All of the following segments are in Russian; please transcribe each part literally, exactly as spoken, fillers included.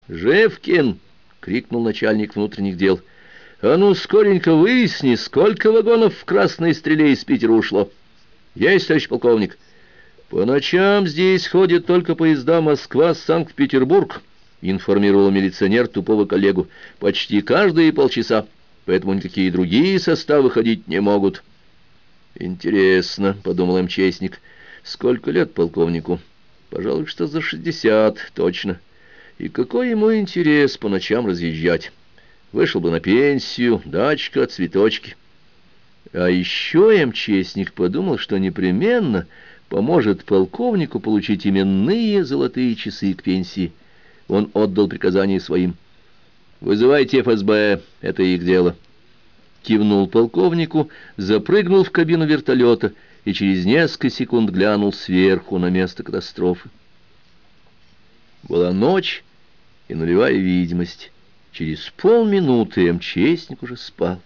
«Живкин!» — крикнул начальник внутренних дел. «А ну, скоренько выясни, сколько вагонов в «Красной стреле» из Питера ушло». «Есть, товарищ полковник». «По ночам здесь ходят только поезда Москва-Санкт-Петербург», — информировал милиционер тупого коллегу. «Почти каждые полчаса, поэтому никакие другие составы ходить не могут». «Интересно», — подумал МЧСник, — «сколько лет полковнику? Пожалуй, что за шестьдесят, точно. И какой ему интерес по ночам разъезжать? Вышел бы на пенсию, дачка, цветочки». А еще МЧСник подумал, что непременно поможет полковнику получить именные золотые часы к пенсии. Он отдал приказание своим: «Вызывайте эф эс бэ, это их дело». Кивнул полковнику, запрыгнул в кабину вертолета и через несколько секунд глянул сверху на место катастрофы. Была ночь и нулевая видимость. Через полминуты МЧСник уже спал.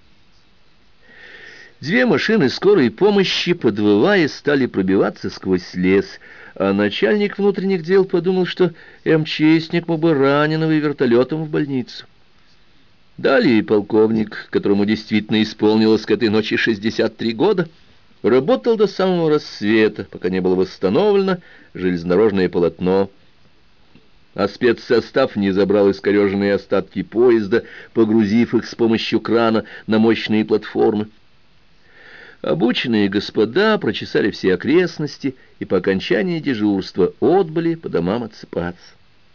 Две машины скорой помощи, подвывая, стали пробиваться сквозь лес, а начальник внутренних дел подумал, что МЧСник мог бы раненого и вертолетом в больницу. Далее полковник, которому действительно исполнилось к этой ночи шестьдесят три года, работал до самого рассвета, пока не было восстановлено железнодорожное полотно, а спецсостав не забрал искореженные остатки поезда, погрузив их с помощью крана на мощные платформы. Обученные господа прочесали все окрестности и по окончании дежурства отбыли по домам отсыпаться.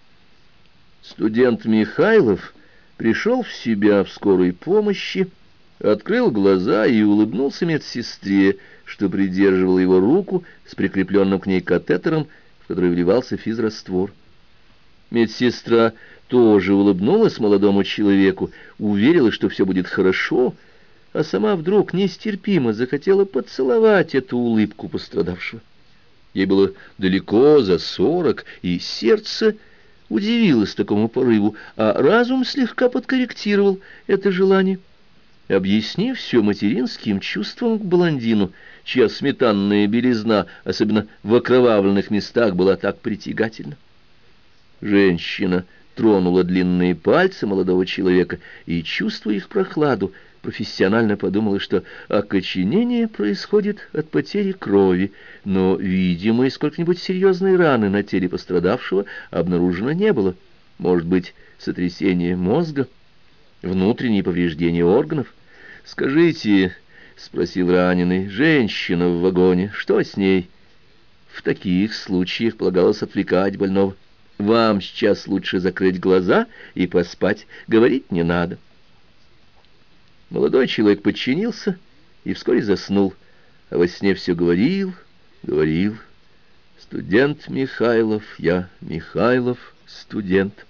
Студент Михайлов пришел в себя в скорой помощи, открыл глаза и улыбнулся медсестре, что придерживала его руку с прикрепленным к ней катетером, в который вливался физраствор. Медсестра тоже улыбнулась молодому человеку, уверила, что все будет хорошо, а сама вдруг нестерпимо захотела поцеловать эту улыбку пострадавшего. Ей было далеко за сорок, и сердце удивилось такому порыву, а разум слегка подкорректировал это желание. Объяснив все материнским чувством к блондину, чья сметанная белизна, особенно в окровавленных местах, была так притягательна. Женщина тронула длинные пальцы молодого человека и, чувствуя их прохладу, профессионально подумала, что окоченение происходит от потери крови, но, видимо, и сколько-нибудь серьезной раны на теле пострадавшего обнаружено не было. Может быть, сотрясение мозга, внутренние повреждения органов? «Скажите, — спросил раненый, — женщина в вагоне, что с ней?» В таких случаях полагалось отвлекать больного. «Вам сейчас лучше закрыть глаза и поспать, говорить не надо». Молодой человек подчинился и вскоре заснул, а во сне все говорил, говорил: «Студент Михайлов, я Михайлов, студент».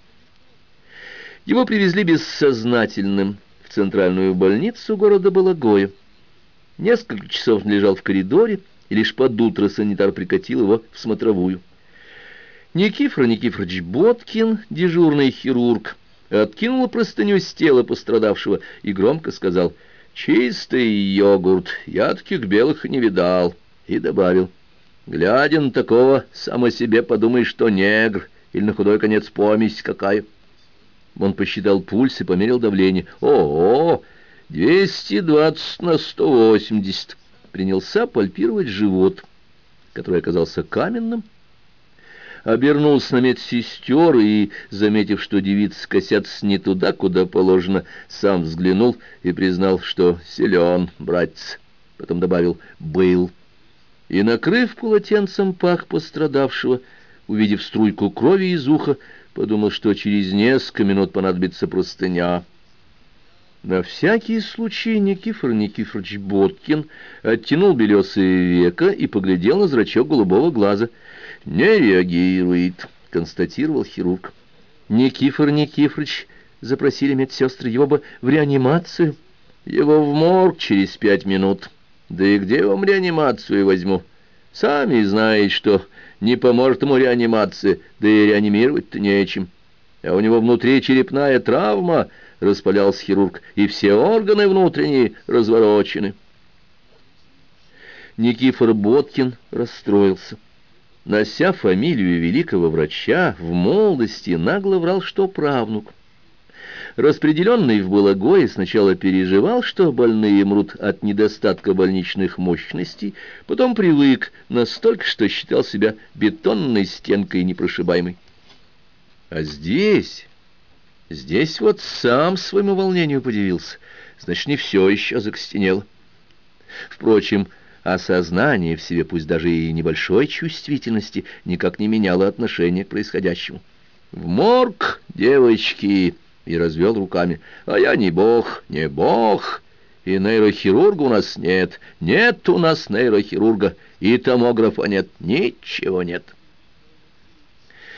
Его привезли бессознательным в центральную больницу города Балагоя. Несколько часов он лежал в коридоре, и лишь под утро санитар прикатил его в смотровую. Никифор Никифорович Боткин, дежурный хирург, откинул простыню с тела пострадавшего и громко сказал: «Чистый йогурт, я таких белых не видал», и добавил: «Глядя на такого, сам о себе подумаешь, что негр, или на худой конец помесь какая». Он посчитал пульс и померил давление. «Ого! двести двадцать на сто восемьдесят». Принялся пальпировать живот, который оказался каменным. Обернулся на медсестер и, заметив, что девицы косятся не туда, куда положено, сам взглянул и признал, что силен, братец. Потом добавил: «был». И, накрыв полотенцем пах пострадавшего, увидев струйку крови из уха, подумал, что через несколько минут понадобится простыня. На всякий случай Никифор Никифорович Боткин оттянул белесые века и поглядел на зрачок голубого глаза. «Не реагирует», — констатировал хирург. «Никифор Никифорович, — запросили медсестры, — его бы в реанимацию». «Его в морг через пять минут. Да и где я вам реанимацию возьму? Сами знаете, что не поможет ему реанимация, да и реанимировать-то нечем. А у него внутри черепная травма», — распалялся хирург, — «и все органы внутренние разворочены». Никифор Боткин расстроился. нося фамилию великого врача, в молодости нагло врал, что правнук. Распределенный в Балагое сначала переживал, что больные мрут от недостатка больничных мощностей, потом привык настолько, что считал себя бетонной стенкой непрошибаемой. А здесь, здесь вот сам своему волнению подивился, значит, не все еще закостенело. Впрочем, осознание в себе, пусть даже и небольшой чувствительности, никак не меняло отношение к происходящему. «В морг, девочки!» И развел руками. «А я не бог, не бог, и нейрохирурга у нас нет, нет у нас нейрохирурга, и томографа нет, ничего нет».